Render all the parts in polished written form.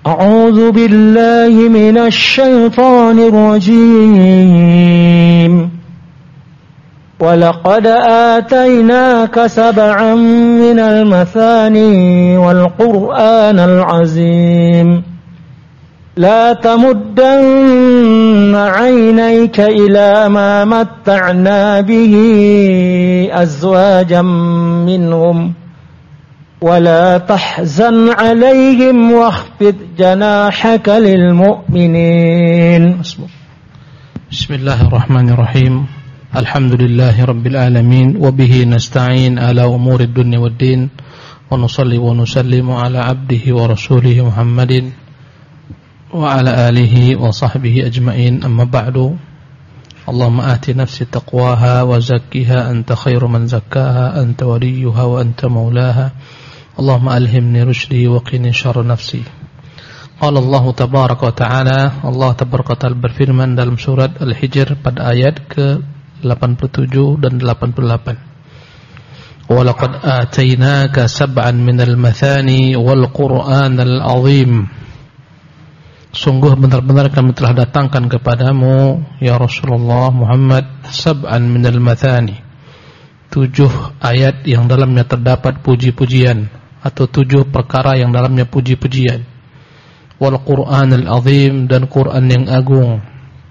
أعوذ بالله من الشيطان الرجيم ولقد آتيناك 7 من المثاني والقرآن العظيم لا تمدن عينيك إلى ما متعنا به أزواجا منهم ولا تحزن عليهم واخفض جناحك للمؤمنين. بسم الله الرحمن الرحيم. الحمد لله رب العالمين وبه نستعين على أمور الدنيا والدين ونصلي ونسلم على عبده ورسوله محمد وعلى آله وصحبه أجمعين. أما بعد، اللهم آت نفسي تقواها وزكها أنت خير من زكاها أنت وليها وأنت مولاها اللهم ألهمني رشدي وقني شر نفسي. Qala Allah tabaraka wa ta'ala, Allah tabaraka wa ta'ala berfirman dalam surat Al-Hijr pada ayat ke-87 dan 88. Wa laqad atainaka 7 minal mathani wal Qur'anal azim. Sungguh benar-benar kami telah datangkan kepadamu ya Rasulullah Muhammad 7 minal mathani, 7 ayat yang dalamnya terdapat puji-pujian atau 7 perkara yang dalamnya puji-pujian. Wal Qur'anal azim, dan Quran yang agung.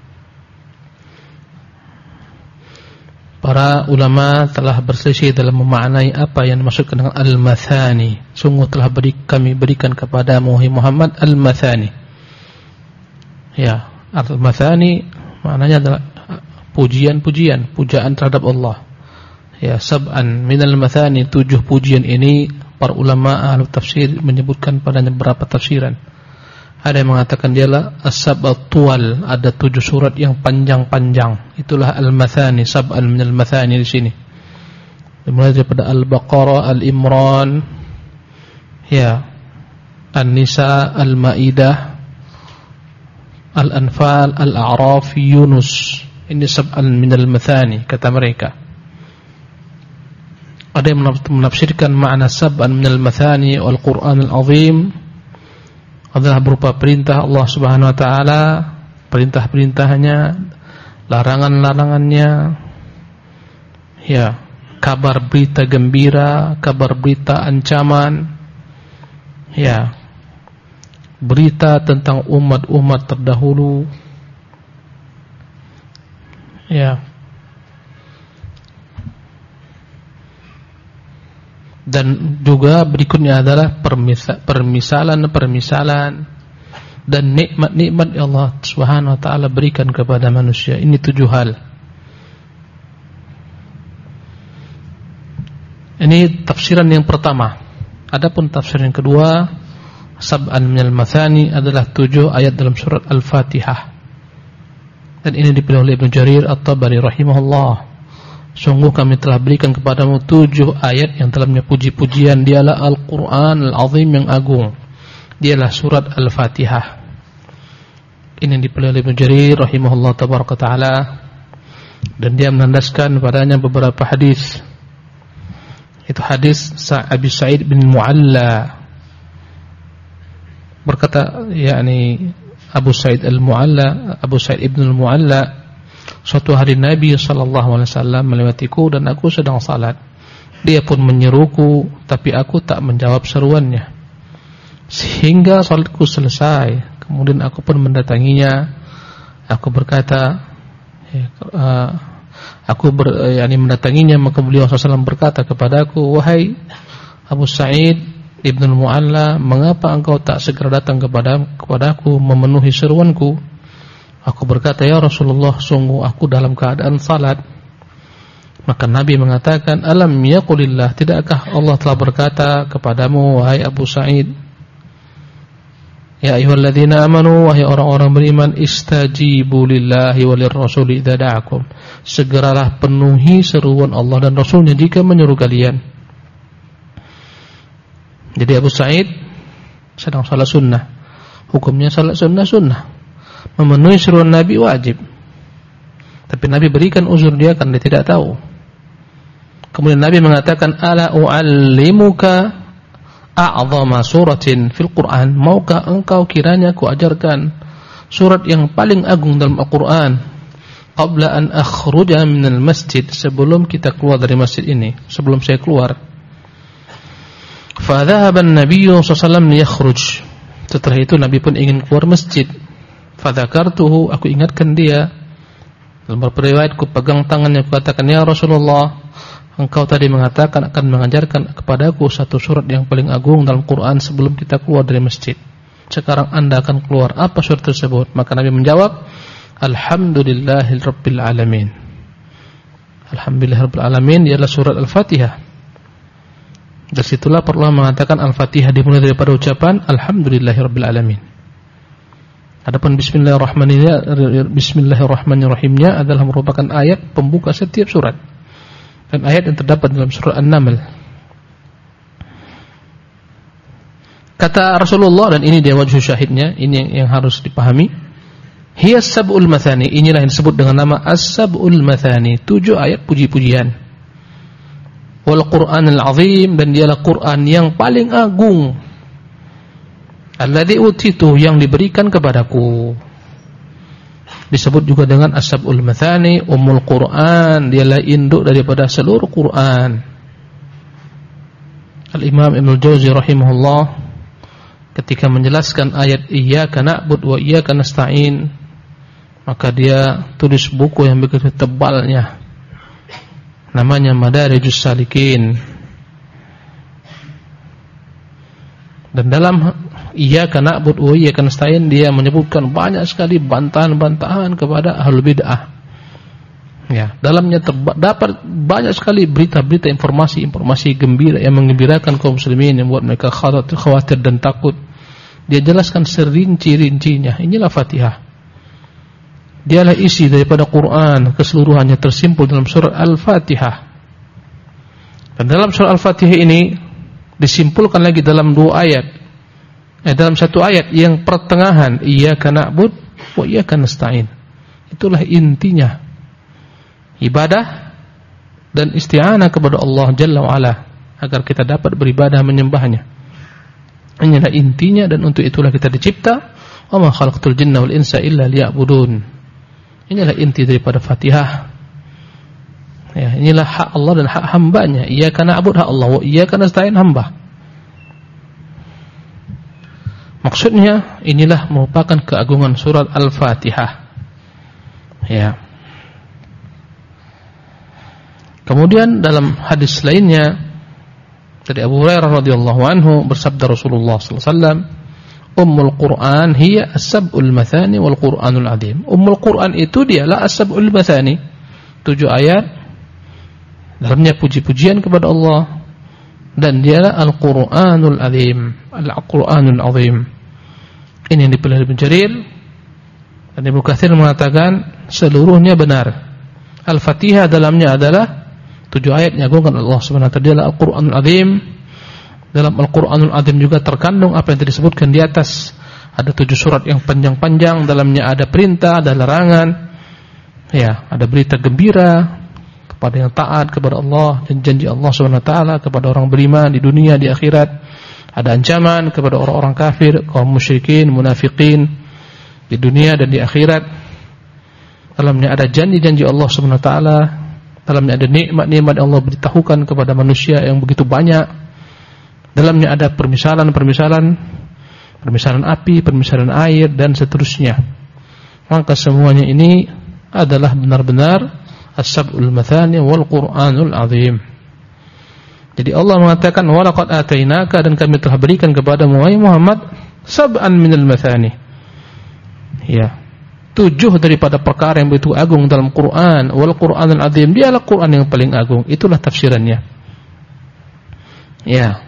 Para ulama telah berselisih dalam memaknai apa yang dimaksudkan dengan al-mathani. Sungguh telah kami berikan kepadamu Muhammad al-mathani. Ya, al-mathani maknanya adalah pujian-pujian, pujaan terhadap Allah. Ya, 7 minal mathani, 7 pujian ini para ulama ahli tafsir menyebutkan padanya beberapa tafsiran. Ada yang mengatakan dialah as-sab'at tuwal, ada 7 surat yang panjang-panjang. Itulah al-mathani, 7 minal mathani di sini. Dimulai daripada Al-Baqarah, Al-Imran, ya, An-Nisa, Al-Maidah, Al-Anfal, Al-A'raf, Yunus. Ini 7 minal mathani kata mereka. Ada yang menafsirkan makna 7 minal mathani wal Qur'an al-azim adalah berupa perintah Allah Subhanahu wa taala, perintah-perintahnya, larangan-larangannya, ya, kabar berita gembira, kabar berita ancaman, ya, berita tentang umat-umat terdahulu, ya, dan juga berikutnya adalah permisalan dan nikmat-nikmat yang Allah Subhanahu wa taala berikan kepada manusia. Ini 7 hal. Ini tafsiran yang pertama. Adapun tafsiran yang kedua, 7 minal mathani adalah 7 ayat dalam surat Al-Fatihah. Dan ini dipilih oleh Ibnu Jarir At-Tabari rahimahullah. Sungguh kami telah berikan kepadamu 7 ayat yang dalamnya puji-pujian. Dialah Al-Quran Al-Azim yang agung. Dialah surat Al-Fatihah. Ini dipilih oleh Ibnu Jarir rahimahullah tabaraka ta'ala. Dan dia menandaskan padanya beberapa hadis. Itu hadis Abi Sa'id bin Mu'alla. Berkata, yakni Abu Sa'id al-Mu'alla, Abu Sa'id ibn al-Mu'alla, suatu hari Nabi SAW melewatiku dan aku sedang salat. Dia pun menyeruku, tapi aku tak menjawab seruannya. Sehingga salatku selesai. Kemudian aku pun mendatanginya. Aku berkata, mendatanginya. Maka beliau SAW berkata kepadaku, wahai Abu Sa'id ibn al-Mu'alla, mengapa engkau tak segera datang kepadaku memenuhi seruanku? Aku berkata, ya Rasulullah, sungguh aku dalam keadaan salat. Maka Nabi mengatakan, alam yaqulillah, tidakkah Allah telah berkata kepadamu, wahai Abu Sa'id, ya ayyuhalladzina amanu, wahai orang-orang beriman, istajibu lillahi walir rasuli idza da'akum, segeralah penuhi seruan Allah dan Rasulnya jika menyuruh kalian. Jadi Abu Sa'id sedang salat sunnah. Hukumnya salat sunnah. Memenuhi seruan Nabi wajib. Tapi Nabi berikan uzur dia karena dia tidak tahu. Kemudian Nabi mengatakan, ala u'allimuka a'zama suratin fil Qur'an, maukah engkau kiranya ku ajarkan surat yang paling agung dalam Al-Qur'an, qabla an akhruja minal masjid, sebelum kita keluar dari masjid ini, sebelum saya keluar. Fa dhahaba an-nabiy sallallahu alaihi wasallam liyakhruj, setelah itu Nabi pun ingin keluar masjid. Fa dzakartuhu, aku ingatkan dia. Dalam beberapa riwayat, ku pegang tangannya, ku katakan, ya Rasulullah, engkau tadi mengatakan akan mengajarkan kepadaku satu surat yang paling agung dalam Quran sebelum kita keluar dari masjid. Sekarang Anda akan keluar, apa surat tersebut? Maka Nabi menjawab, Alhamdulillahirabbil alamin. Alhamdulillahirabbil alamin ialah surat Al-Fatihah. Dari situlah para ulama mengatakan Al-Fatihah dimulai daripada ucapan Alhamdulillahirabbil alamin. Adapun Bismillahirrahmanirrahimnya adalah merupakan ayat pembuka setiap surat, dan ayat yang terdapat dalam surah An-Naml. Kata Rasulullah, dan ini dia wajhu syahidnya, ini yang harus dipahami, hiya sab'ul mathani, inilah yang disebut dengan nama as-sab'ul mathani, 7 ayat puji-pujian. Wal Qur'anul azim, dan dialah Quran yang paling agung. Alladzi utitu, yang diberikan kepadaku. Disebut juga dengan as-sab'ul mathani, ummul Quran, dialah induk daripada seluruh Quran. Al-Imam Ibnu Jauzi rahimahullah ketika menjelaskan ayat iyyaka na'budu wa iyyaka nasta'in, maka dia tulis buku yang begitu tebalnya, namanya Madarijus Salikin. Dan dalam iyyaka na'budu wa iyyaka nasta'in dia menyebutkan banyak sekali bantahan-bantahan kepada ahlul bid'ah. Ya, dalamnya terdapat banyak sekali berita-berita, informasi gembira yang menggembirakan kaum muslimin, yang membuat mereka khawatir dan takut. Dia jelaskan serinci-rincinya. Inilah Fatihah. Dialah isi daripada Quran keseluruhannya tersimpul dalam surah Al-Fatihah. Dan dalam surah Al-Fatihah ini disimpulkan lagi dalam 2 ayat. Dalam satu ayat yang pertengahan, iyyaka na'budu wa iyyaka nasta'in. Itulah intinya ibadah dan isti'anah kepada Allah Jalla wa Ala agar kita dapat beribadah menyembahnya. Inilah intinya, dan untuk itulah kita dicipta. Wa ma khalaqtul jinna wal insa illa liya'budun. Inilah inti daripada Fatihah. Ya, inilah hak Allah dan hak hambanya. Iyyaka na'budu, hak Allah, wa iyyaka nasta'in, hamba. Maksudnya inilah merupakan keagungan surat Al-Fatihah. Ya. Kemudian dalam hadis lainnya dari Abu Hurairah radhiyallahu anhu bersabda Rasulullah sallallahu alaihi wasallam, Ummul Quran hiya as-sab'ul mathani wal Qur'anul azim. Ummul Quran itu dialah as-sab'ul mathani, 7 ayat dalamnya puji-pujian kepada Allah, dan dialah Al-Qur'anul azim, Al-Qur'anul azim. Ini yang dipilih Ibnu Jarir, dan Ibnu Katsir mengatakan seluruhnya benar. Al-Fatihah dalamnya adalah 7 ayat yang diagungkan Allah Subhanahu wa taala, Al-Qur'anul azim. Dalam Al-Qur'anul azim juga terkandung apa yang disebutkan di atas. Ada 7 surat yang panjang-panjang, dalamnya ada perintah, ada larangan. Ya, ada berita gembira kepada yang taat kepada Allah dan janji Allah Subhanahu wa taala kepada orang beriman di dunia, di akhirat. Ada ancaman kepada orang-orang kafir, kaum musyrikin, munafikin di dunia dan di akhirat. Dalamnya ada janji-janji Allah Subhanahu wa taala. Dalamnya ada nikmat-nikmat yang Allah beritahukan kepada manusia yang begitu banyak. Dalamnya ada permisalan api, permisalan air, dan seterusnya. Maka semuanya ini adalah benar-benar as-sab'ul mathani wal Qur'anul azim. Jadi Allah mengatakan, wa laqad atainaka, dan kami telah berikan kepada Muhammad sab'an minal mathani. Ya, 7 daripada perkara yang begitu agung dalam Quran. Wal Qur'anul azim, dialah Quran yang paling agung. Itulah tafsirannya. Ya.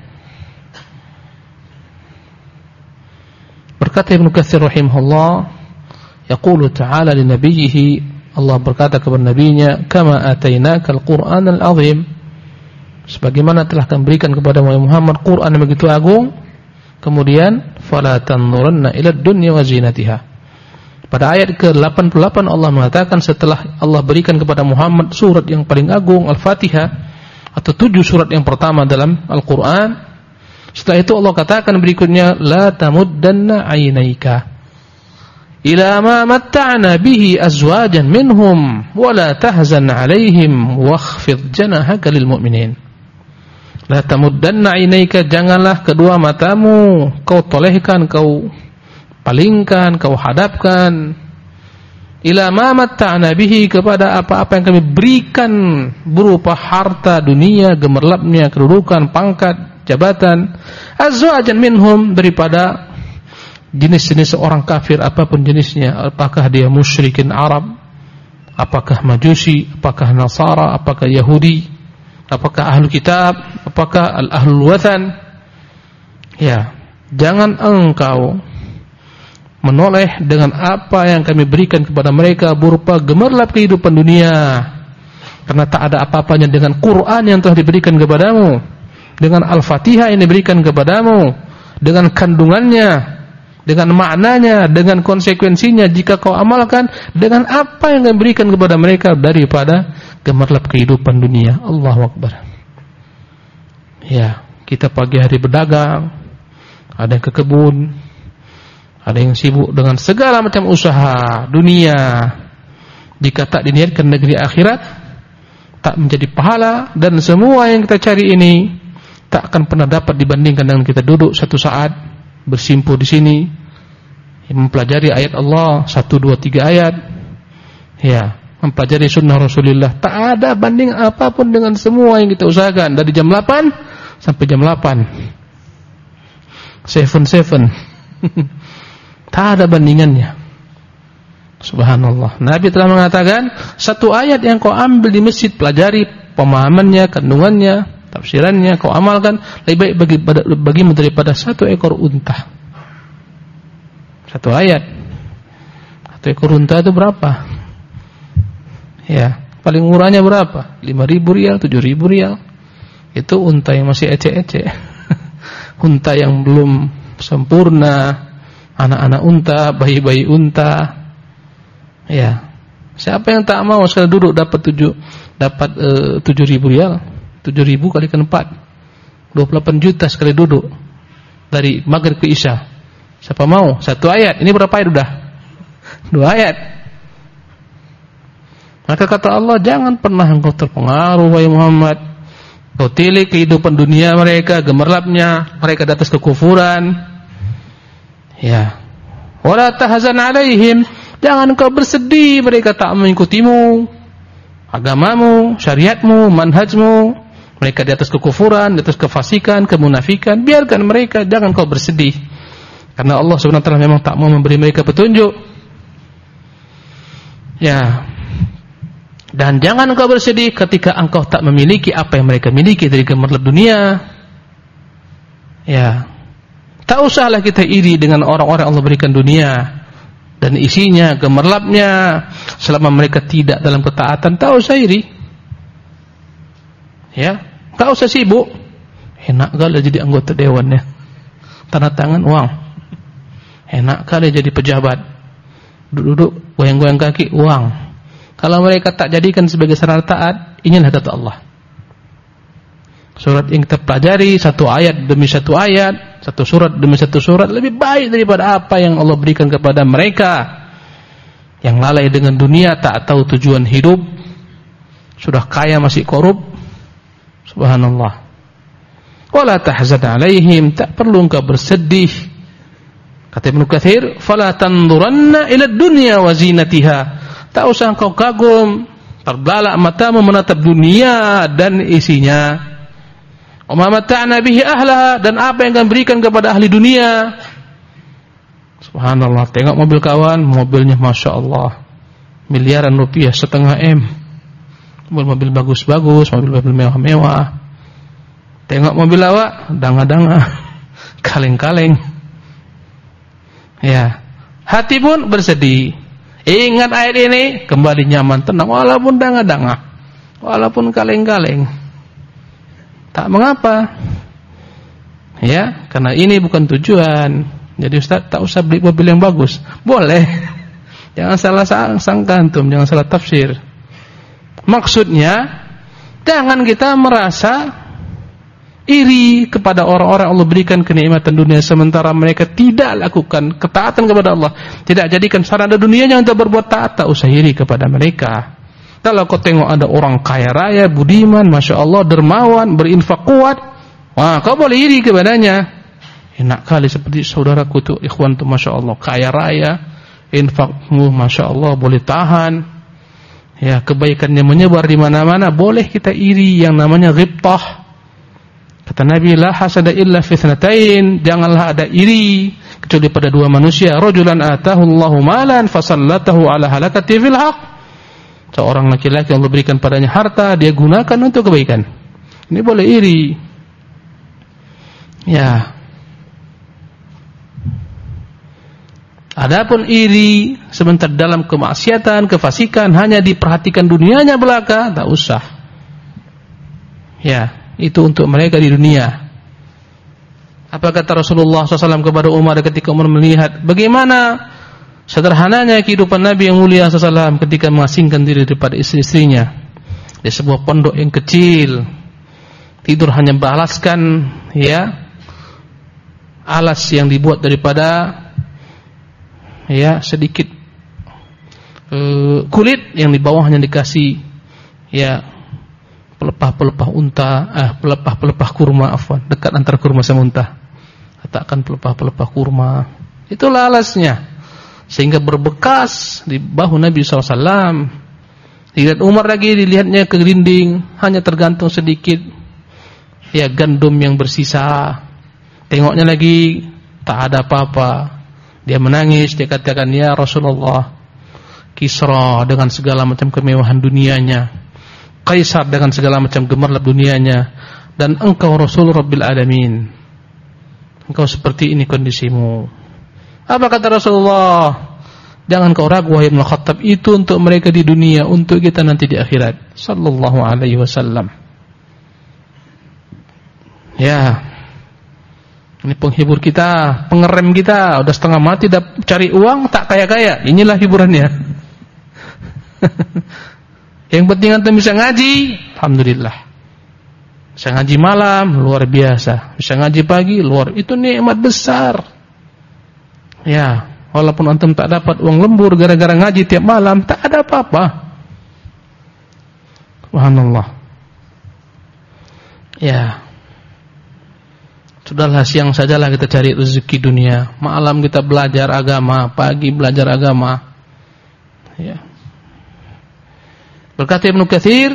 Berkata Ibnu Katsir rahimahullah, yaqulu ta'ala li nabiyhi, Allah berkata kepada nabinya, kama atainakal Qur'anul azim, sebagaimana telah kami berikan kepada Muhammad Quran yang begitu agung. Kemudian fala tanzuranna ila dunya wa zinatiha. Pada ayat ke-88 Allah mengatakan, setelah Allah berikan kepada Muhammad surat yang paling agung, Al-Fatihah, atau 7 surat yang pertama dalam Al-Quran, Setelah itu Allah katakan berikutnya, la tamuddanna 'ainaika ila ma matta'na bihi azwajan minhum wa la tahzan 'alaihim wakhfid janahaka lil mu'minin. La tamuddanna 'ainaika, janganlah kedua matamu kau tolehkan, kau palingkan, kau hadapkan ila ma matta'na bihi, kepada apa-apa yang kami berikan berupa harta dunia, gemerlapnya kedudukan, pangkat, jabatan, azwajan minhum, daripada jenis-jenis orang kafir apapun jenisnya, apakah dia musyrikin Arab, apakah Majusi, apakah Nasara, apakah Yahudi, apakah ahlu kitab, apakah al-ahlul wathan. Ya, jangan engkau menoleh dengan apa yang kami berikan kepada mereka berupa gemerlap kehidupan dunia, karena tak ada apa-apanya dengan Quran yang telah diberikan kepadamu, dengan Al-Fatihah yang diberikan kepadamu, dengan kandungannya, dengan maknanya, dengan konsekuensinya jika kau amalkan, dengan apa yang kami berikan kepada mereka daripada gemerlap kehidupan dunia. Allahu Akbar. Ya, kita pagi hari berdagang, ada yang ke kebun, ada yang sibuk dengan segala macam usaha dunia. Jika tak diniatkan negeri akhirat, tak menjadi pahala, dan semua yang kita cari ini tak akan pernah dapat dibandingkan dengan kita duduk satu saat bersimpuh di sini mempelajari ayat Allah 1, 2, 3 ayat, ya, mempelajari sunnah Rasulullah. Tak ada banding apapun dengan semua yang kita usahakan dari jam 8 sampai jam 8. 7 tak ada bandingannya. Subhanallah. Nabi telah mengatakan, satu ayat yang kau ambil di masjid, pelajari pemahamannya, kandungannya, tafsirannya, kau amalkan, lebih baik bagimu daripada 1 ekor unta. 1 ayat. 1 ekor unta itu berapa? Ya, paling murahnya berapa? 5.000 rial, 7.000 rial. Itu unta yang masih ecek-ecek. Unta yang belum sempurna, anak-anak unta, bayi-bayi unta. Ya. Siapa yang tak mau sekali duduk dapat 7.000 rial? 7.000 kali ke 4, 28 juta sekali duduk dari maghrib ke isya. Siapa mau? 1 ayat. Ini berapa ayat udah? 2 ayat. Maka kata Allah, jangan pernah engkau terpengaruh wahai Muhammad. Kau tilik kehidupan dunia mereka, gemerlapnya, mereka di atas kekufuran. Ya. Wala tahzan 'alaihim, jangan engkau bersedih mereka tak mengikutimu, agamamu, syariatmu, manhajmu. Mereka di atas kekufuran, di atas kefasikan, kemunafikan. Biarkan mereka, jangan kau bersedih. Karena Allah Subhanahu wa taala memang tak mau memberi mereka petunjuk. Ya. Dan jangan engkau bersedih ketika engkau tak memiliki apa yang mereka miliki dari gemerlap dunia. Ya. Tak usahlah kita iri dengan orang-orang Allah berikan dunia dan isinya, gemerlapnya, selama mereka tidak dalam ketaatan, tak usah iri. Ya, tak usah sibuk. Enak kali jadi anggota dewannya, tanda tangan uang. Enak kali jadi pejabat, duduk-duduk, goyang-goyang kaki, uang. Kalau mereka tak jadikan sebagai syarat taat, inilah kata Allah. Surat yang kita pelajari, 1 ayat demi 1 ayat, 1 surat demi 1 surat, lebih baik daripada apa yang Allah berikan kepada mereka yang lalai dengan dunia, tak tahu tujuan hidup, sudah kaya masih korup. Subhanallah. Wala tahzan 'alaihim, tak perlu engkau bersedih. Kata Ibnu Katsir, fala tanduranna ila dunya wa zinatiha. Tak usah engkau kagum, terbelalak matamu menatap dunia dan isinya. Wa ma mata'na bihi ahlaha, dan apa yang kami berikan kepada ahli dunia. Subhanallah, tengok mobil kawan, mobilnya Masya Allah miliaran rupiah, 0,5 M. Mobil bagus-bagus, mobil mewah-mewah. Tengok mobil awak, danga-danga, kaleng-kaleng. Ya, hati pun bersedih. Ingat ayat ini, kembali nyaman, tenang, walaupun danga-danga, walaupun kaleng-kaleng, tak mengapa. Ya, karena ini bukan tujuan. Jadi Ustaz, tak usah beli mobil yang bagus. Boleh. Jangan salah sangka antum, jangan salah tafsir. Maksudnya, jangan kita merasa iri kepada orang-orang Allah berikan kenikmatan dunia sementara mereka tidak lakukan ketaatan kepada Allah, tidak jadikan sarana dunianya untuk berbuat taat, tak usah iri kepada mereka. Kalau kau tengok ada orang kaya raya, budiman, Masya Allah, dermawan, berinfak kuat, wah, kau boleh iri kepadanya. Enak kali seperti saudaraku tuh, ikhwan tuh, Masya Allah, kaya raya, infakmu, Masya Allah, boleh tahan. Ya, kebaikannya menyebar di mana-mana, boleh kita iri, yang namanya ghibtah. Kata Nabi, la hasada illa fi ithnatain, janganlah ada iri kecuali pada dua manusia. Rajulan atahu Allahu malan fasallatahu ala halakati fil haq. Seorang laki-laki Allah berikan padanya harta, dia gunakan untuk kebaikan. Ini boleh iri. Ya. Adapun iri sebentar dalam kemaksiatan, kefasikan, hanya diperhatikan dunianya belaka, tak usah. Ya, itu untuk mereka di dunia. Apa kata Rasulullah SAW kepada Umar ketika Umar melihat bagaimana sederhananya kehidupan Nabi yang mulia SAW ketika mengasingkan diri daripada istri-istrinya di sebuah pondok yang kecil, tidur hanya beralaskan ya alas yang dibuat daripada ya sedikit kulit yang di bawahnya dikasih ya pelepah-pelepah unta, pelepah-pelepah kurma, afwan, dekat antara kurma sama unta. Letakkan pelepah-pelepah kurma. Itulah alasnya. Sehingga berbekas di bahu Nabi SAW. Dilihat Umar lagi, dilihatnya ke dinding, hanya tergantung sedikit ya gandum yang bersisa. Tengoknya lagi, tak ada apa-apa. Dia menangis, dia katakan, ya Rasulullah, Kisra dengan segala macam kemewahan dunianya, Kaisar dengan segala macam gemerlap dunianya, dan engkau Rasul Rabbil Alamin, engkau seperti ini kondisimu. Apa kata Rasulullah? Jangan kau ragu wahai Ibnu Khattab, itu untuk mereka di dunia, untuk kita nanti di akhirat. Sallallahu alaihi wasallam. Ya, ini penghibur kita, pengerem kita. Udah setengah mati, dah cari uang, tak kaya-kaya. Inilah hiburannya. Yang penting antum bisa ngaji, alhamdulillah. Bisa ngaji malam, luar biasa. Bisa ngaji pagi, luar, itu nikmat besar. Ya, walaupun antum tak dapat uang lembur gara-gara ngaji tiap malam, tak ada apa-apa. Subhanallah. Ya. Sudahlah, siang sajalah kita cari rezeki dunia, malam kita belajar agama, pagi belajar agama. Ya. Berkata Ibnu Katsir,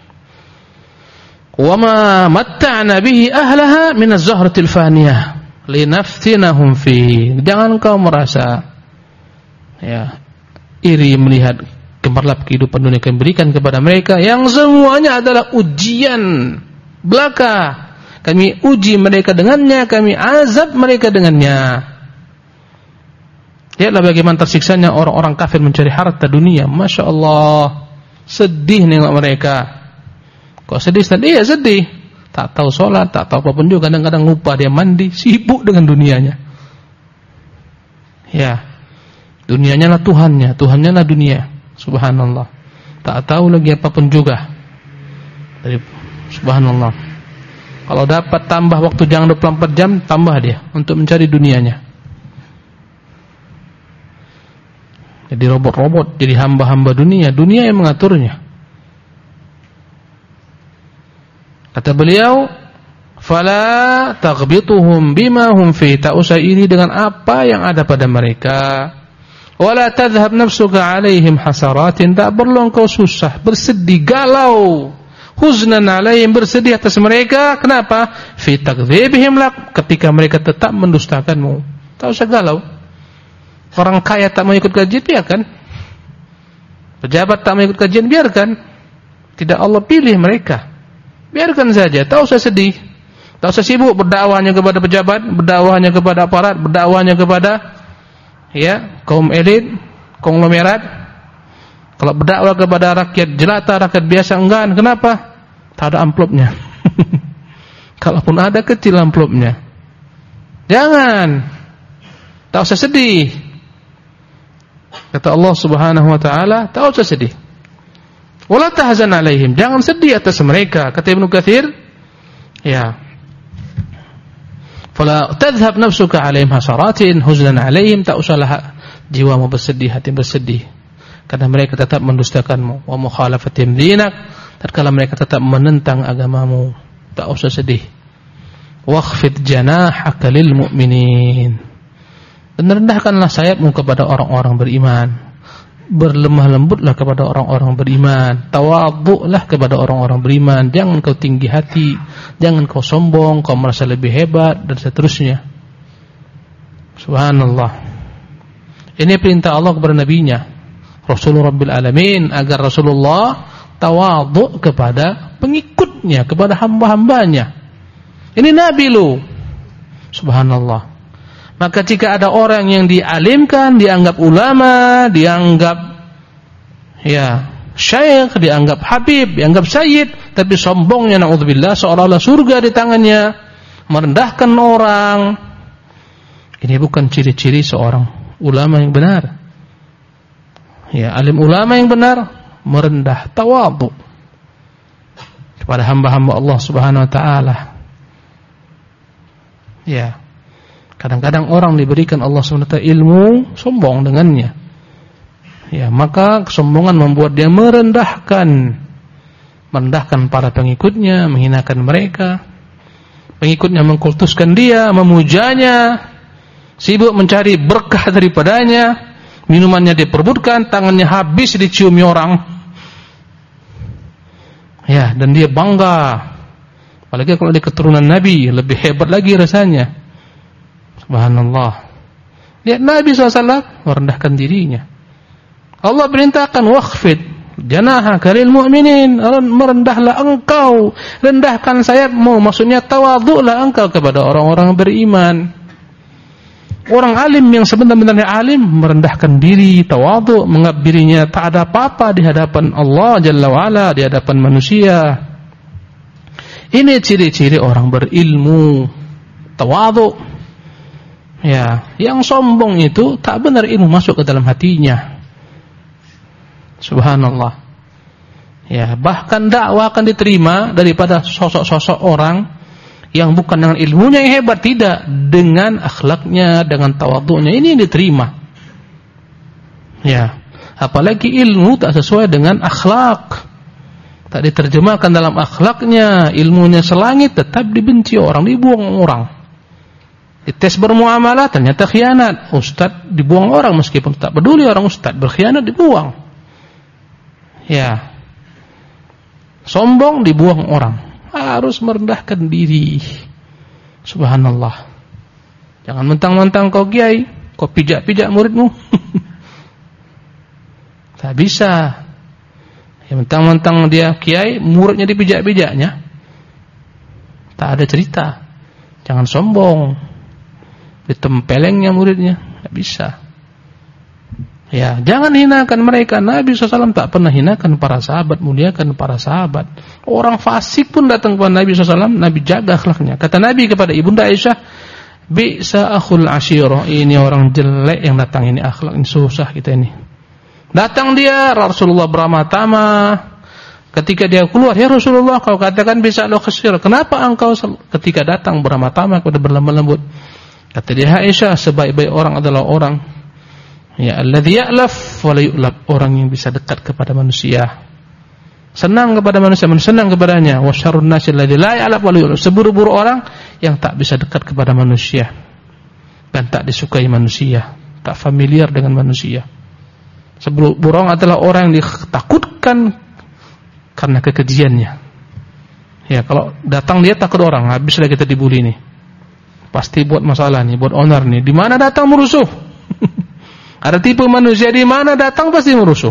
"Wa ma matta'na bihi ahlaha min az-zahratil faniyah linaftinahum fihi." Jangan kau merasa ya iri melihat gemerlap kehidupan dunia yang berikan kepada mereka, yang semuanya adalah ujian belaka. Kami uji mereka dengannya, kami azab mereka dengannya. Lihatlah bagaimana tersiksanya orang-orang kafir mencari harta dunia. Masya Allah, sedih nengok mereka. Kok sedih? Iya sedih. Tak tahu sholat, tak tahu apapun juga. Kadang-kadang lupa dia mandi, sibuk dengan dunianya. Ya, dunianya lah Tuhannya, Tuhannya lah dunia. Subhanallah. Tak tahu lagi apapun juga. Subhanallah. Kalau dapat tambah waktu, jangan 24 jam, tambah dia untuk mencari dunianya. Jadi robot-robot, jadi hamba-hamba dunia, dunia yang mengaturnya. Kata beliau, "Fala taghbituhum bima hum fi", tak usah iri dengan apa yang ada pada mereka. "Wala tadhhab nafsuka 'alaihim hasaratin", tak perlu engkau susah, bersedih, galau, huznan 'alaihim, bersedih atas mereka. Kenapa? Fi takdzibihim lak, ketika mereka tetap mendustakanmu. Tak usah galau. Orang kaya tak mau ikut kajian, biarkan. Pejabat tak mau ikut kajian, biarkan. Tidak Allah pilih mereka. Biarkan saja, tak usah sedih. Tak usah sibuk berdakwahnya kepada pejabat, berdakwahnya kepada aparat, berdakwahnya kepada ya kaum elit, konglomerat. Kalau berdakwah kepada rakyat jelata, rakyat biasa enggan. Kenapa? Tak ada amplopnya. Kalaupun ada, kecil amplopnya. Jangan. Tak usah sedih. Kata Allah Subhanahu wa taala, tak usah sedih. Wala tahzan alaihim, jangan sedih atas mereka. Kata Ibnu Katsir, ya, Fala tadhhab nafsuka 'alaihim hasaratin huznan 'alaihim, tak usahlah jiwamu bersedih, hati bersedih karena mereka tetap mendustakanmu, wa mukhalafatihim dinak, tatkala mereka tetap menentang agamamu, tak usah sedih. Wakhfid janahaka lil mu'minin, dan rendahkanlah sayapmu kepada orang-orang beriman. Berlemah lembutlah kepada orang-orang beriman, tawadhu'lah kepada orang-orang beriman. Jangan kau tinggi hati, jangan kau sombong, kau merasa lebih hebat dan seterusnya. Subhanallah. Ini perintah Allah kepada nabinya Rasulullah Rabbil Alamin, agar Rasulullah tawadhu kepada pengikutnya, kepada hamba-hambanya. Ini Nabi lu. Subhanallah. Maka jika ada orang yang dialimkan, dianggap ulama, dianggap syekh, dianggap habib, dianggap sayyid, tapi sombongnya na'udzubillah, seolah-olah surga di tangannya, merendahkan orang, ini bukan ciri-ciri seorang ulama yang benar. Alim ulama yang benar merendah, tawadhu kepada hamba-hamba Allah Subhanahu wa taala. Kadang-kadang orang diberikan Allah Subhanahu wa taala ilmu, sombong dengannya. Maka kesombongan membuat dia merendahkan para pengikutnya, menghinakan mereka. Pengikutnya mengkultuskan dia, memujanya, sibuk mencari berkah daripadanya. Minumannya diperbutkan, tangannya habis diciumi orang. Dan dia bangga. Apalagi kalau dia keturunan Nabi, lebih hebat lagi rasanya. Subhanallah. Lihat Nabi SAW merendahkan dirinya. Allah perintahkan wakhfid janahaka lil mu'minin, merendahlah engkau, rendahkan sayapmu, maksudnya tawadhu'lah engkau kepada orang-orang beriman. Orang alim yang sebenarnya alim merendahkan diri, tawadhu, menganggap dirinya tak ada apa-apa di hadapan Allah Jalla wa'ala, di hadapan manusia. Ini ciri-ciri orang berilmu, tawadhu. Yang sombong itu tak benar ilmu masuk ke dalam hatinya. Subhanallah. Bahkan dakwah akan diterima daripada sosok-sosok orang yang bukan dengan ilmunya yang hebat, tidak, dengan akhlaknya, dengan tawadhu'nya, ini yang diterima. Apalagi ilmu tak sesuai dengan akhlak, tak diterjemahkan dalam akhlaknya, ilmunya selangit, tetap dibenci orang, dibuang orang. Dites bermuamalah, ternyata khianat, ustaz dibuang orang, meskipun tak peduli orang ustaz berkhianat, dibuang. Sombong, dibuang orang. Harus merendahkan diri. Subhanallah. Jangan mentang-mentang kau kiai, kau pijak-pijak muridmu. Tak bisa. Mentang-mentang dia kiai, muridnya dipijak-pijaknya. Tak ada cerita. Jangan sombong. Ditempelengnya muridnya. Tak bisa. Jangan hinakan mereka. Nabi SAW tak pernah hinakan para sahabat, muliakan para sahabat. Orang fasik pun datang kepada Nabi SAW, Nabi jaga akhlaknya. Kata Nabi kepada Ibunda Aisyah, bi'sa akhul ashirah, ini orang jelek yang datang ini, akhlak ini susah kita ini. Datang dia, Rasulullah beramah-tamah. Ketika dia keluar, ya Rasulullah, kau katakan bisa lo khasir. Kenapa engkau ketika datang beramah-tamah, kepada berlemah lembut? Kata dia, Aisyah, sebaik-baik orang adalah orang alladzi ya'laf wa la yu'laf, orang yang bisa dekat kepada manusia, senang kepada manusia senang kepadanya. Wa syarrun nasi alladzi la ya'laf wa la yu'laf, seburuk-buruk orang yang tak bisa dekat kepada manusia dan tak disukai manusia, tak familiar dengan manusia. Seburuk-buruk orang adalah orang yang ditakutkan karena kekejiannya. Kalau datang dia takut orang, habislah kita dibully nih. Pasti buat masalah nih, buat onar nih. Di mana datang merusuh. Ada tipe manusia di mana datang pasti merusuh.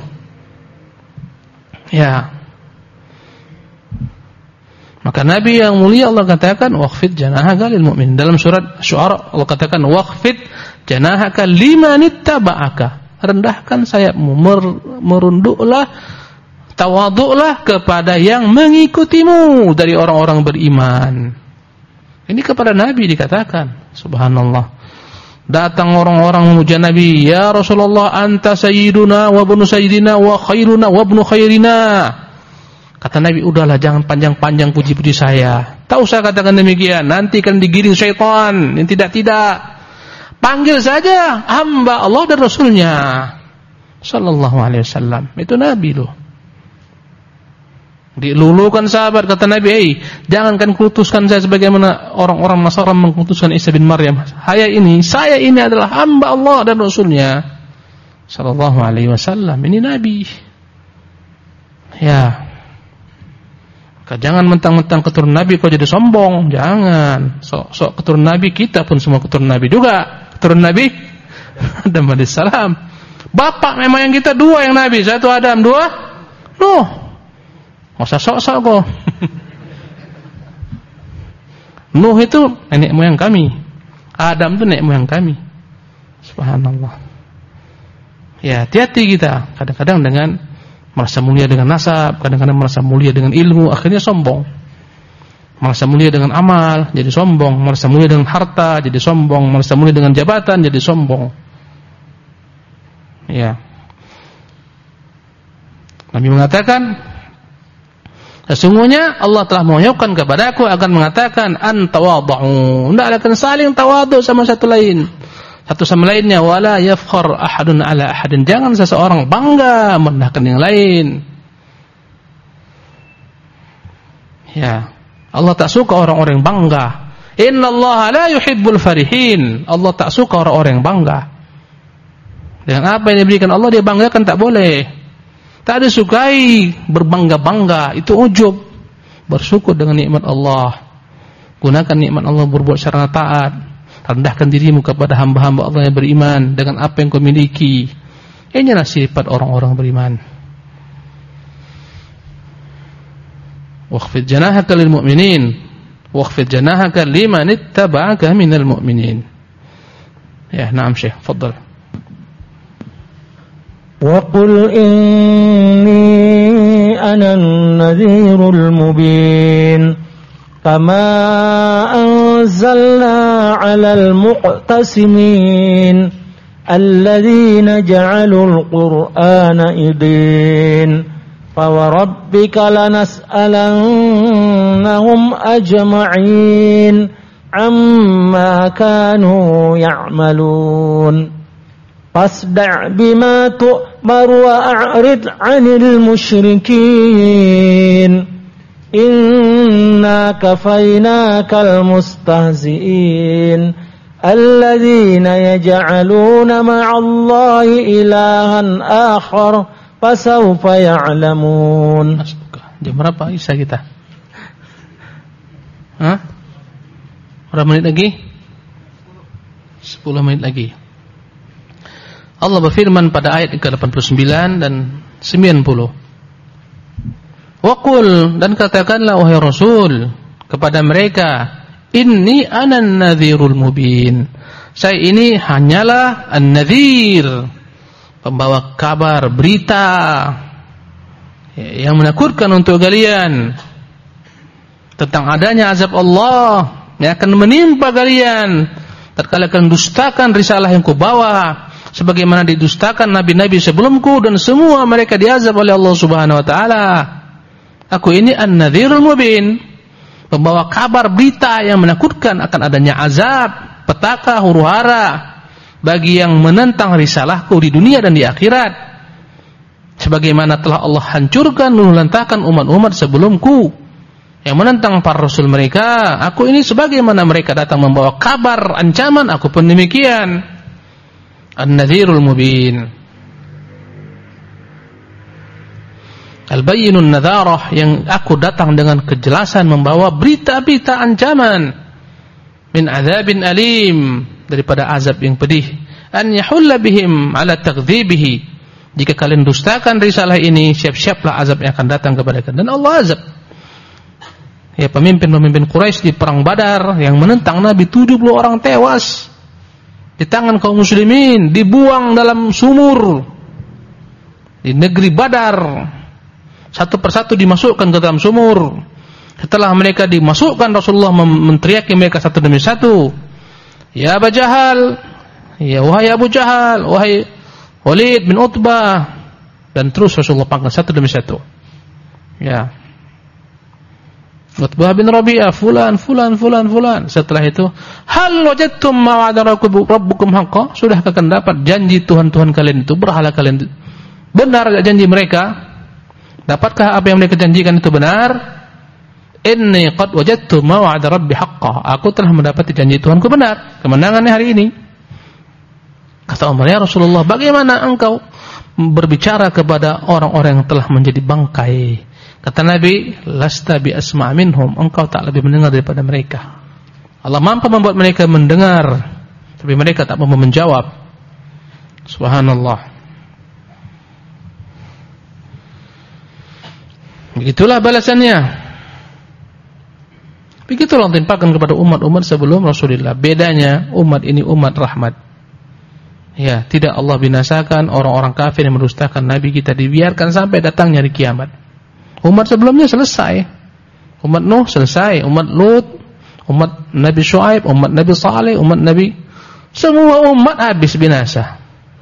Maka Nabi yang mulia Allah katakan wakhfid janahaka lil mu'min. Dalam surat Syu'ara Allah katakan wakhfid janahaka limanittaba'aka. Rendahkan sayapmu, merunduklah, tawadhu'lah kepada yang mengikutimu dari orang-orang beriman. Ini kepada Nabi dikatakan. Subhanallah. Datang orang-orang memuja Nabi, ya Rasulullah, anta sayyiduna wa ibnu sayyidina wa khairuna wa ibnu khairina. Kata Nabi, udahlah jangan panjang-panjang puji-puji saya. Tak usah katakan demikian, nanti kan digiring syaitan. Yang tidak. Panggil saja hamba Allah dan Rasulnya sallallahu alaihi wasallam. Itu Nabi loh. Dilulukan sahabat, kata Nabi, jangankan kutuskan saya sebagaimana orang-orang Nasara mengkutuskan Isa bin Maryam. Saya ini adalah hamba Allah dan Rasulnya sallallahu alaihi wasallam. Ini Nabi. Ya. Jangan mentang-mentang keturunan Nabi kau jadi sombong. Jangan. Sok keturunan Nabi, kita pun semua keturunan Nabi juga. Keturunan Nabi Adam alaihissalam. Bapak memang yang kita dua yang Nabi. Satu Adam, dua Nuh. Masa sok-sok kok. Nuh itu nenek moyang kami. Adam itu nenek moyang kami. Subhanallah. Ya, hati-hati kita. Kadang-kadang dengan merasa mulia dengan nasab, kadang-kadang merasa mulia dengan ilmu, akhirnya sombong. Merasa mulia dengan amal, jadi sombong. Merasa mulia dengan harta, jadi sombong. Merasa mulia dengan jabatan, jadi sombong. Ya. Nabi mengatakan, sesungguhnya Allah telah mewahyukan kepadaku akan mengatakan antawadhu. Hendaklah kalian saling tawadhu sama satu lain. Satu sama lainnya, wala yafkhar ahadun ala ahadin. Jangan seseorang bangga merendahkan yang lain. Ya, Allah tak suka orang-orang yang bangga. Innallaha la yuhibbul farihin. Allah tak suka orang-orang yang bangga. Dengan apa yang diberikan Allah dia banggakan tak boleh. Tak disukai berbangga-bangga, itu ujub. Bersyukur dengan nikmat Allah. Gunakan nikmat Allah berbuat secara taat. Rendahkan dirimu kepada hamba-hamba Allah yang beriman dengan apa yang kau miliki. Inilah sifat orang-orang beriman. Wakhfid janahaka lil mu'minin, wakhfid janahaka liman ittaba'aka minal mu'minin. Ya, na'am Syekh, tafadhal. Wa qul inni ana an-nadhirul mubin. Kama anzalna 'alal muqtasimin alladhina ja'alul qur'ana idin fawarabbika lanas'alannahum ajma'in amma kanu ya'malun fasda' bima tu'mar wa a'rid 'anil musyrikin Inna kafaynakal mustahzi'in Alladzina yaj'aluna ma'allahi ilahan akhar Fasawfa ya'lamun. Jam berapa Isya kita? Hah? Berapa menit lagi? 10 menit lagi. Allah berfirman pada ayat ke-89 dan 90. Waqul, dan katakanlah wahai Rasul kepada mereka, inni anan nadhirul mubin. Saya ini hanyalah an-nadhir, pembawa kabar, berita yang menakutkan untuk kalian tentang adanya azab Allah yang akan menimpa kalian tatkala kalian dustakan risalah yang kubawa, sebagaimana didustakan nabi-nabi sebelumku dan semua mereka diazab oleh Allah Subhanahu wa taala. Aku ini an-nadhirul mubin, pembawa kabar berita yang menakutkan akan adanya azab, petaka, huru-hara bagi yang menentang risalahku di dunia dan di akhirat. Sebagaimana telah Allah hancurkan, melantahkan umat-umat sebelumku yang menentang para rasul mereka. Aku ini sebagaimana mereka datang membawa kabar ancaman, aku pun demikian. An-nadhirul mubin. Al-bayyinun nadharah, yang aku datang dengan kejelasan membawa berita-berita ancaman min azabin alim, daripada azab yang pedih. An yahulla bihim ala takdzibihi, jika kalian dustakan risalah ini, siap-siaplah azab yang akan datang kepada kalian. Dan Allah azab. Ya, pemimpin-pemimpin Quraisy di perang Badar yang menentang Nabi, 70 orang tewas di tangan kaum muslimin, dibuang dalam sumur di negeri Badar. Satu persatu dimasukkan ke dalam sumur. Setelah mereka dimasukkan, Rasulullah menteriaki mereka satu demi satu. Ya Abu Jahal, ya wahai Abu Jahal, wahai Walid bin Utbah, dan terus Rasulullah panggil satu demi satu. Ya. Utbah bin Rabi'ah, fulan. Setelah itu, hal wajadtum ma wa'ada rabbukum haqqan? Sudahkah kalian dapat janji Tuhan kalian itu, berhala kalian itu? Benar enggak janji mereka? Dapatkah apa yang mereka janjikan itu benar? Inni qad wajadtu ma wa'ada rabbi haqqan. Aku telah mendapati janji Tuhanku benar. Kemenangannya hari ini. Kata Umar, ya Rasulullah, bagaimana engkau berbicara kepada orang-orang yang telah menjadi bangkai? Kata Nabi, lasta bi asma' minhum, engkau tak lebih mendengar daripada mereka. Allah mampu membuat mereka mendengar, tapi mereka tak mampu menjawab. Subhanallah. Begitulah balasannya. Begitulah timpakan kepada umat-umat sebelum Rasulullah. Bedanya umat ini umat rahmat. Ya, tidak Allah binasakan orang-orang kafir yang mendustakan Nabi kita, dibiarkan sampai datangnya hari kiamat. Umat sebelumnya selesai. Umat Nuh selesai, umat Lut, umat Nabi Syuaib, umat Nabi Saleh, umat Nabi, semua umat habis binasa.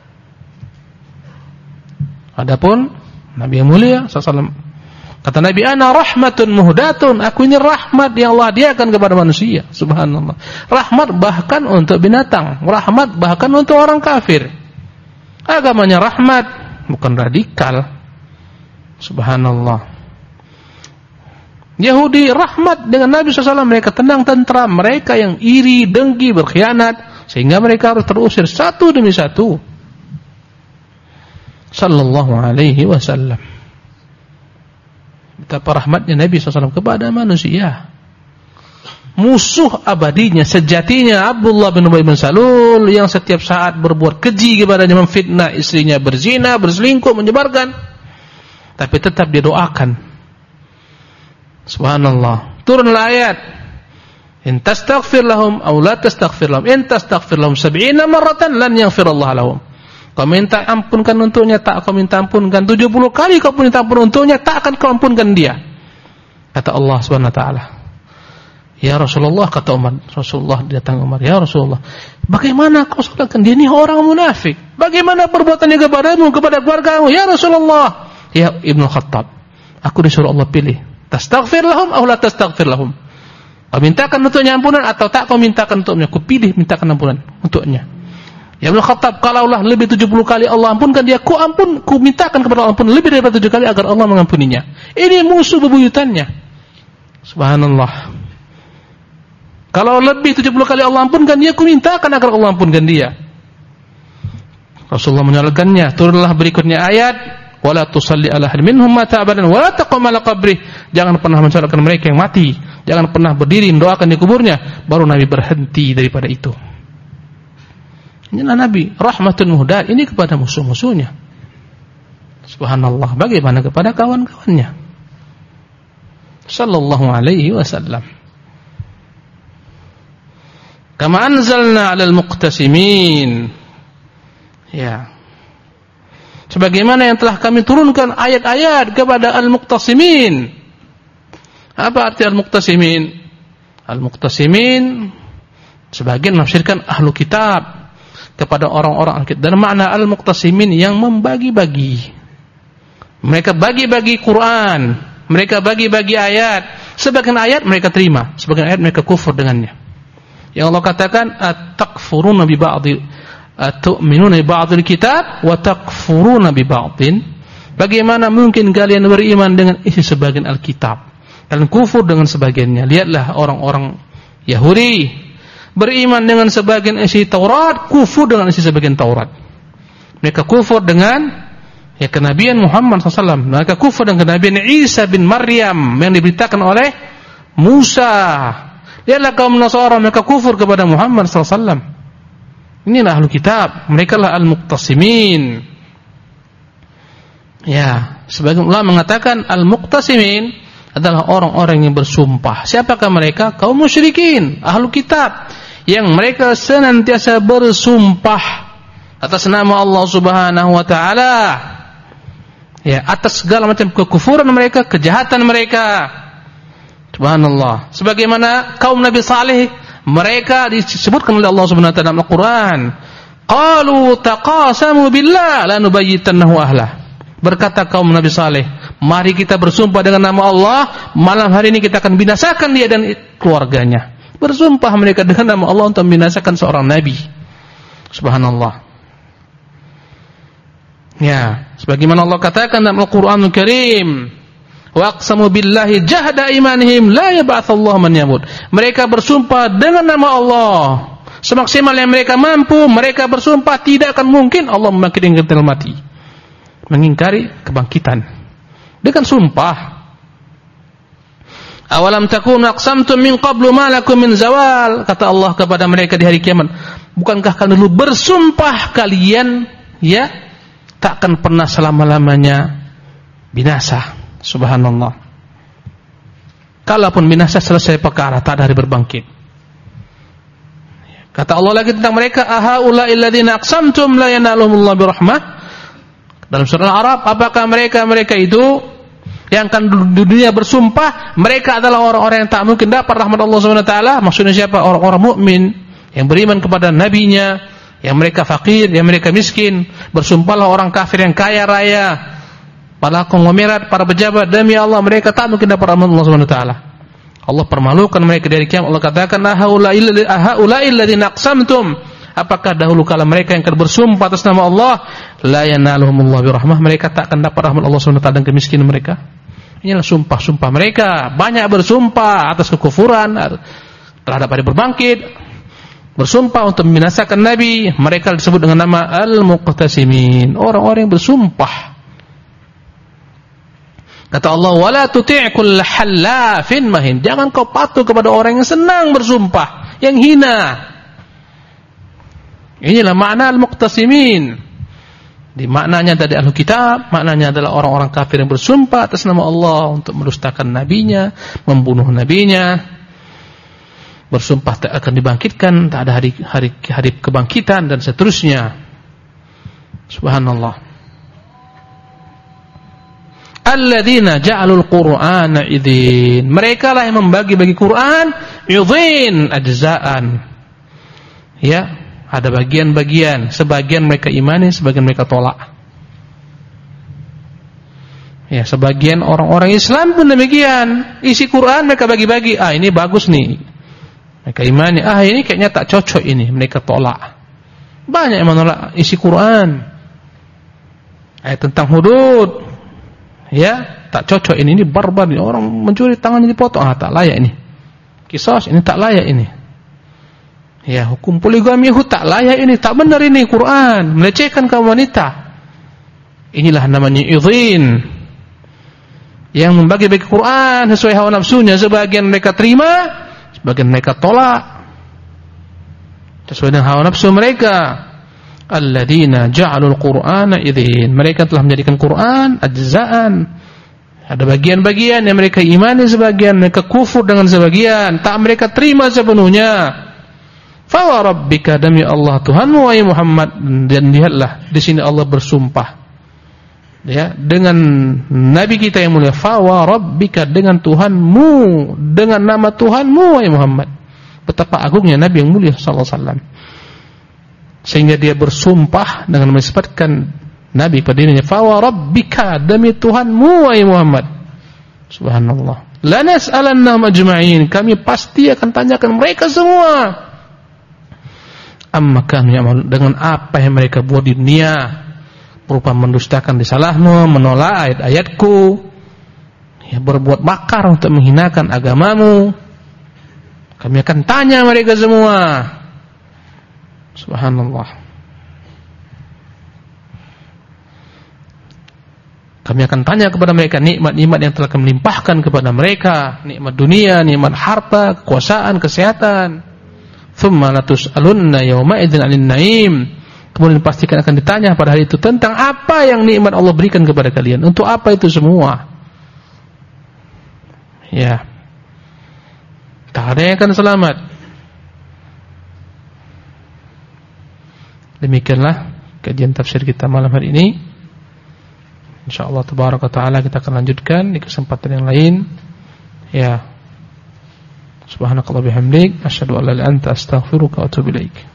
Adapun Nabi yang mulia sallallahu, kata Nabi, ana rahmatun muhdatun, aku ini rahmat yang Allah hadiahkan kepada manusia. Subhanallah. Rahmat bahkan untuk binatang, rahmat bahkan untuk orang kafir. Agamanya rahmat, bukan radikal. Subhanallah. Yahudi rahmat dengan Nabi SAW, mereka tenang tentram, mereka yang iri, dengki, berkhianat, sehingga mereka harus terusir satu demi satu. Sallallahu alaihi wasallam. Betapa rahmatnya Nabi SAW kepada manusia. Musuh abadinya, sejatinya Abdullah bin Ubay bin Salul, yang setiap saat berbuat keji kepadanya, memfitnah istrinya, berzina, berselingkuh, menyebarkan, tapi tetap dia doakan. Subhanallah. Turunlah ayat, in tastaghfir lahum aw la tastaghfir lahum, in tastaghfir lahum 70 marratan lan yaghfirallahu lahum. Kau minta ampunkan untuknya, tak kau minta ampunkan 70 kali kau minta ampun untuknya, tak akan kau ampunkan dia. Kata Allah Subhanahu wa taala. Ya Rasulullah, kata Umar, Rasulullah datang Umar, ya Rasulullah, bagaimana kau salatkan dia ini orang munafik? Bagaimana perbuatannya kepadamu, kepada keluargamu? Ya Rasulullah, ya Ibnu Khattab, aku disuruh Allah pilih, tastaghfir lahum aw la tastaghfir lahum. Kau mintakan untuknya ampunan atau tak kau mintakan untuknya? Ku pilih mintakan ampunan untuknya. Ya Ibnu Khattab, kalaulah lebih 70 kali Allah ampunkan dia, ku mintakan kepada Allah ampun lebih daripada 7 kali agar Allah mengampuninya. Ini musuh bebuyutannya. Subhanallah. Kalau lebih 70 kali Allah ampunkan dia, ku mintakan agar Allah ampunkan dia. Rasulullah menyalakannya. Turunlah berikutnya ayat, wala tusalli ala ahadin minhum mata abadan wala taqum ala qabrih. Jangan pernah mensolatkan mereka yang mati, jangan pernah berdiri mendoakan di kuburnya. Baru Nabi berhenti daripada itu. Inilah Nabi rahmatun muhdat, ini kepada musuh-musuhnya. Subhanallah. Bagaimana kepada kawan-kawannya? Sallallahu alaihi wasallam. Kama anzalna 'alal muqtasimin. Ya. Sebagaimana yang telah kami turunkan ayat-ayat kepada al-muqtasimin. Apa arti al-muqtasimin? Al-muqtasimin sebagian menafsirkan ahlu kitab, kepada orang-orang ahli kitab. Dan makna al-muqtasimin yang membagi-bagi. Mereka bagi-bagi Quran, mereka bagi-bagi ayat. Sebagian ayat mereka terima, sebagian ayat mereka kufur dengannya. Yang Allah katakan, at-takfuruna bi ba'dhi, at-tu'minuna bi ba'dil kitab wa takfuruna bi ba'din. Bagaimana mungkin kalian beriman dengan isi sebagian Alkitab dan kufur dengan sebagiannya? Lihatlah orang-orang Yahudi beriman dengan sebagian isi Taurat, kufur dengan isi sebagian Taurat. Mereka kufur dengan kenabian Muhammad SAW. Mereka kufur dengan kenabian Isa bin Maryam yang diberitakan oleh Musa. Lihatlah kaum Nasara, mereka kufur kepada Muhammad SAW. Inilah ahlu kitab, mereka lah al-muqtasimin. Ya, sebagian ulama mengatakan al-muqtasimin adalah orang-orang yang bersumpah. Siapakah mereka? Kaum musyrikin, ahlu kitab, yang mereka senantiasa bersumpah atas nama Allah Subhanahu wa taala. Ya, atas segala macam kekufuran mereka, kejahatan mereka. Subhanallah. Sebagaimana kaum Nabi Saleh, mereka disebutkan oleh Allah Subhanahu wa taala dalam Al-Qur'an, qalu taqasamu billah lanubayyitannahu ahlah. Berkata kaum Nabi Saleh, mari kita bersumpah dengan nama Allah, malam hari ini kita akan binasakan dia dan keluarganya. Bersumpah mereka dengan nama Allah untuk membinasakan seorang nabi. Subhanallah. Ya, sebagaimana Allah katakan dalam Al-Qur'anul Karim, wa aqsamu billahi jahda imanihim la yab'atsallahu man yamut. Mereka bersumpah dengan nama Allah semaksimal yang mereka mampu. Mereka bersumpah tidak akan mungkin Allah membangkitkan yang telah mati, mengingkari kebangkitan dengan sumpah. Awalam takunu aqsamtum min qablu ma lakum min zawal, kata Allah kepada mereka di hari kiamat, bukankah kalian dulu bersumpah kalian tak akan pernah selama-lamanya binasa. Subhanallah. Kalaupun binasa selesai perkara, tak ada hari berbangkit. Kata Allah lagi tentang mereka, ahaula'il ladzina aqsamtum la yanalumullahu birahmah. Dalam surah Al-A'raf, apakah mereka itu yang akan di dunia bersumpah mereka adalah orang-orang yang tak mungkin dapat rahmat Allah Subhanahu wa taala? Maksudnya siapa? Orang-orang mukmin yang beriman kepada nabinya, yang mereka fakir, yang mereka miskin. Bersumpahlah orang kafir yang kaya raya, para konglomerat, para pejabat, demi Allah mereka tak mungkin dapat rahmat Allah Subhanahu wa taala. Allah permalukan mereka dari kiamat. Allah katakan, ahaula'il ladzina aqsamtum, apakah dahulu kala mereka yang akan bersumpah atas nama Allah, la yanaluhumullahu birahmah, mereka tak akan dapat rahmat Allah Subhanahu wa taala dan kemiskinan mereka. Inilah sumpah-sumpah mereka. Banyak bersumpah atas kekufuran terhadap hari berbangkit, bersumpah untuk membinasakan nabi. Mereka disebut dengan nama al-muqtasimin, orang-orang yang bersumpah. Kata Allah, wala tuti' kull halafin mahin, jangan kau patuh kepada orang yang senang bersumpah, yang hina. Inilah makna al-muqtasimin. Di maknanya dari ahlu kitab, maknanya adalah orang-orang kafir yang bersumpah atas nama Allah untuk mendustakan nabinya, membunuh nabinya, bersumpah tak akan dibangkitkan, tak ada hari kebangkitan dan seterusnya. Subhanallah. Alladzina ja'alul Qur'ana idin, mereka lah yang membagi-bagi Quran idin, ajza'an. Ya, ada bagian-bagian, sebagian mereka imani, sebagian mereka tolak. Ya, sebagian orang-orang Islam pun demikian. Isi Quran mereka bagi-bagi, ini bagus nih, mereka imani. Ini kayaknya tak cocok ini, mereka tolak. Banyak yang menolak isi Quran. Ayat tentang hudud, tak cocok ini barbar, ini orang mencuri tangannya dipotong, tak layak ini. Qisas ini tak layak ini. Hukum poligami tak layak ini, tak benar ini Quran, melecehkan kaum wanita. Inilah namanya idhin, yang membagi-bagi Quran sesuai hawa nafsunya. Sebagian mereka terima, sebagian mereka tolak sesuai dengan hawa nafsu mereka. Alladzina ja'alul Qur'ana idhin, mereka telah menjadikan Quran ajza'an. Ada bagian-bagian yang mereka imani, sebagian mereka kufur dengan sebagian, tak mereka terima sepenuhnya. Fa wa rabbika, demi Allah Tuhanmu wahai Muhammad. Dan lihatlah di sini Allah bersumpah dengan nabi kita yang mulia. Fa wa rabbika, dengan Tuhanmu, dengan nama Tuhanmu wahai Muhammad. Betapa agungnya nabi yang mulia sallallahu alaihi wasallam, sehingga dia bersumpah dengan mensifatkan nabi pada dirinya. Fa wa rabbika, demi Tuhanmu wahai Muhammad. Subhanallah. La nas'alannahum ajma'in, kami pasti akan tanyakan mereka semua. Amma kanu ya'malun, dengan apa yang mereka buat di dunia, berupa mendustakan risalahmu, menolak ayat-ayatku, berbuat makar untuk menghinakan agamamu. Kami akan tanya mereka semua. Subhanallah. Kami akan tanya kepada mereka nikmat-nikmat yang telah kami limpahkan kepada mereka, nikmat dunia, nikmat harta, kekuasaan, kesehatan. Tsumma latus'alunna yawma idzin 'anil na'im, kemudian pastikan akan ditanya pada hari itu tentang apa yang nikmat Allah berikan kepada kalian. Untuk apa itu semua? Tak ada yang akan selamat. Demikianlah kajian tafsir kita malam hari ini. InsyaAllah tabaraka ta'ala kita akan lanjutkan di kesempatan yang lain. Subhanakallah bihamdik, asyhadu an la ilaha illa anta, astaghfiruka wa atubu ilaik.